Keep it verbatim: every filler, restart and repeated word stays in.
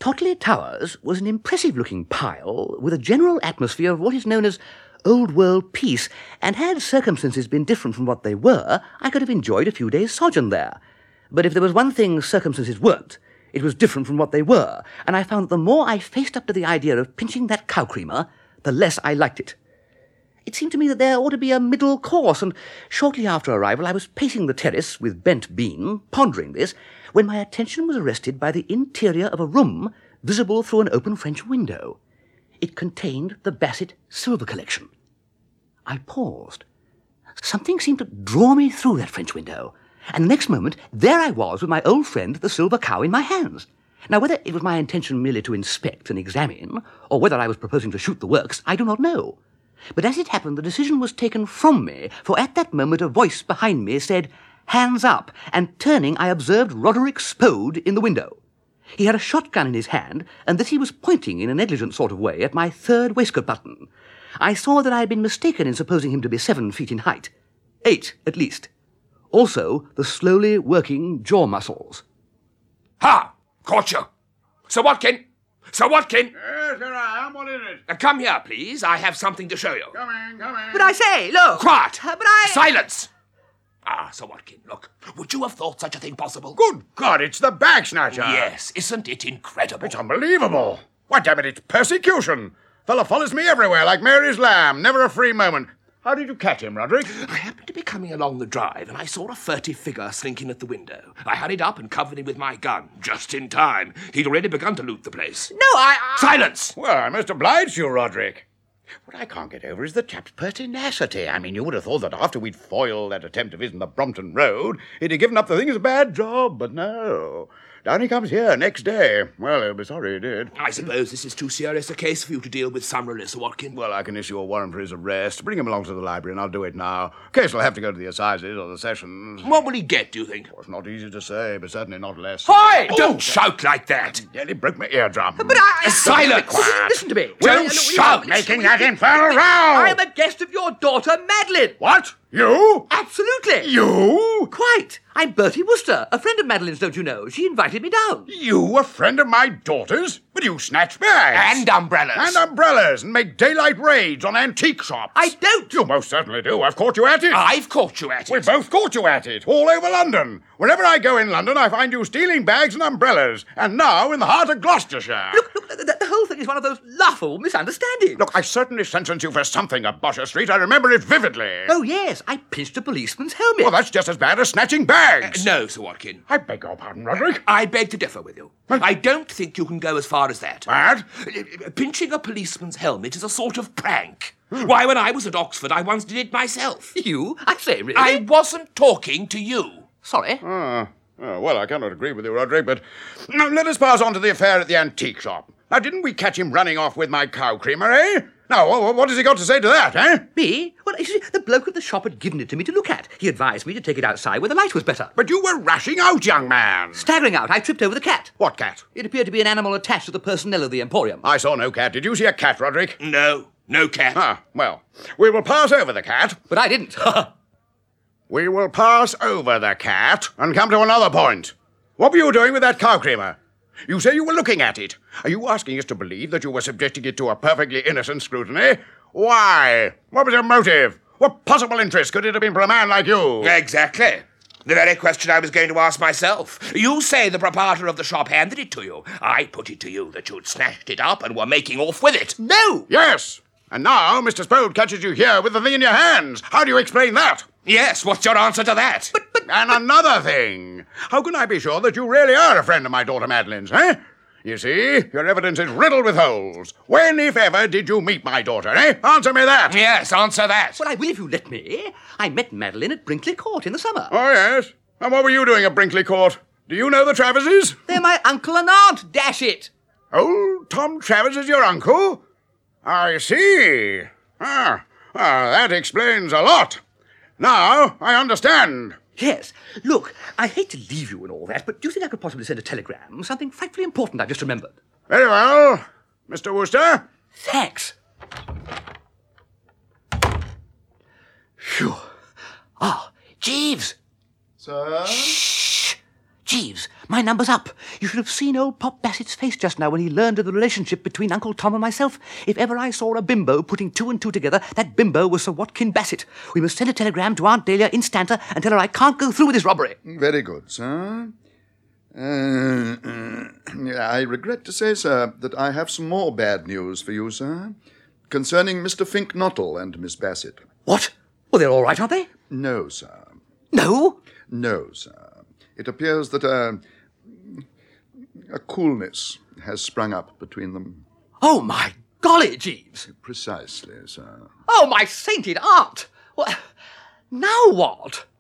Totley Towers was an impressive-looking pile with a general atmosphere of what is known as old-world peace, and had circumstances been different from what they were, I could have enjoyed a few days' sojourn there. But if there was one thing circumstances weren't, it was different from what they were, and I found that the more I faced up to the idea of pinching that cow creamer, the less I liked it. It seemed to me that there ought to be a middle course, and shortly after arrival I was pacing the terrace with bent beam, pondering this, when my attention was arrested by the interior of a room visible through an open French window. It contained the Bassett silver collection. I paused. Something seemed to draw me through that French window, and the next moment there I was with my old friend the silver cow in my hands. Now, whether it was my intention merely to inspect and examine, or whether I was proposing to shoot the works, I do not know. But as it happened, the decision was taken from me, for at that moment a voice behind me said, "Hands up," and turning I observed Roderick Spode in the window. He had a shotgun in his hand, and this he was pointing in a negligent sort of way at my third waistcoat button. I saw that I had been mistaken in supposing him to be seven feet in height. Eight, at least. Also, the slowly working jaw muscles. Ha! Caught you! Sir Watkin! Sir Watkin! Yes, here I am. What is it? Uh, come here, please. I have something to show you. Come in, come in. But I say, look! Quiet! Uh, but I... Silence! Ah, Sir Watkin, look. Would you have thought such a thing possible? Good God, it's the bag snatcher. Yes, isn't it incredible? It's unbelievable. Why, damn it, it's persecution. Fellow follows me everywhere like Mary's lamb, never a free moment. How did you catch him, Roderick? I happened to be coming along the drive, and I saw a furtive figure slinking at the window. I hurried up and covered him with my gun, just in time. He'd already begun to loot the place. No, I... I... Silence! Well, I must oblige you, Roderick. What I can't get over is the chap's pertinacity. I mean, you would have thought that after we'd foiled that attempt of his in the Brompton Road, he'd have given up the thing as a bad job, but no. Down he comes here next day. Well, he'll be sorry he did. I suppose this is too serious a case for you to deal with summarily, Sir Watkin. Well, I can issue a warrant for his arrest. Bring him along to the library, and I'll do it now. Case will have to go to the assizes or the sessions. What will he get, do you think? Well, it's not easy to say, but certainly not less. Hi! Don't shout like that! Nearly broke my eardrum. But I... Silence! Listen, listen to me. Don't Well, shout! Making that infernal row! I am a guest of your daughter, Madeline. What? You? Absolutely. You? Quite. I'm Bertie Wooster, a friend of Madeline's, don't you know? She invited me down. You, a friend of my daughter's? But you snatch bags. And umbrellas. And umbrellas, and make daylight raids on antique shops. I don't. You most certainly do. I've caught you at it. I've caught you at it. We've both caught you at it, all over London. Wherever I go in London, I find you stealing bags and umbrellas. And now in the heart of Gloucestershire. Look, look, the, the whole thing is one of those laughable misunderstandings. Look, I certainly sentenced you for something at Bosher Street. I remember it vividly. Oh, yes, I pinched a policeman's helmet. Well, that's just as bad as snatching bags. Uh, no, Sir Watkin. I beg your pardon, Roderick. I beg to differ with you. I don't think you can go as far as that. Bad? Uh, Pinching a policeman's helmet is a sort of prank. Why, when I was at Oxford, I once did it myself. You? I say, really? I wasn't talking to you. Sorry. Ah, oh, well, I cannot agree with you, Roderick, but now let us pass on to the affair at the antique shop. Now, didn't we catch him running off with my cow creamer, eh? Now, wh- what has he got to say to that, eh? Me? Well, you see, the bloke at the shop had given it to me to look at. He advised me to take it outside where the light was better. But you were rashing out, young man. Staggering out, I tripped over the cat. What cat? It appeared to be an animal attached to the personnel of the Emporium. I saw no cat. Did you see a cat, Roderick? No, no cat. Ah, well, we will pass over the cat. But I didn't. We will pass over the cat and come to another point. What were you doing with that cow creamer? You say you were looking at it. Are you asking us to believe that you were subjecting it to a perfectly innocent scrutiny? Why? What was your motive? What possible interest could it have been for a man like you? Exactly. The very question I was going to ask myself. You say the proprietor of the shop handed it to you. I put it to you that you'd snatched it up and were making off with it. No! Yes. And now Mister Spode catches you here with the thing in your hands. How do you explain that? Yes, what's your answer to that? But, but... And another thing. How can I be sure that you really are a friend of my daughter Madeline's, eh? You see, your evidence is riddled with holes. When, if ever, did you meet my daughter, eh? Answer me that. Yes, answer that. Well, I will if you let me. I met Madeline at Brinkley Court in the summer. Oh, yes. And what were you doing at Brinkley Court? Do you know the Traverses? They're my uncle and aunt, dash it. Old Tom Travers is your uncle? I see. Ah, ah, that explains a lot. Now I understand. Yes. Look, I hate to leave you and all that, but do you think I could possibly send a telegram? Something frightfully important I've just remembered. Very well. Mister Wooster? Thanks. Phew. Ah, Jeeves. Sir? Shh. Jeeves, My number's up. You should have seen old Pop Bassett's face just now when he learned of the relationship between Uncle Tom and myself. If ever I saw a bimbo putting two and two together, that bimbo was Sir Watkin Bassett. We must send a telegram to Aunt Dahlia instanter and tell her I can't go through with this robbery. Very good, sir. Uh, I regret to say, sir, that I have some more bad news for you, sir, concerning Mister Fink Nottle and Miss Bassett. What? Well, they're all right, aren't they? No, sir. No? No, sir. It appears that uh, a coolness has sprung up between them. Oh, my golly, Jeeves. Precisely, sir. Oh, my sainted aunt. Well, now what?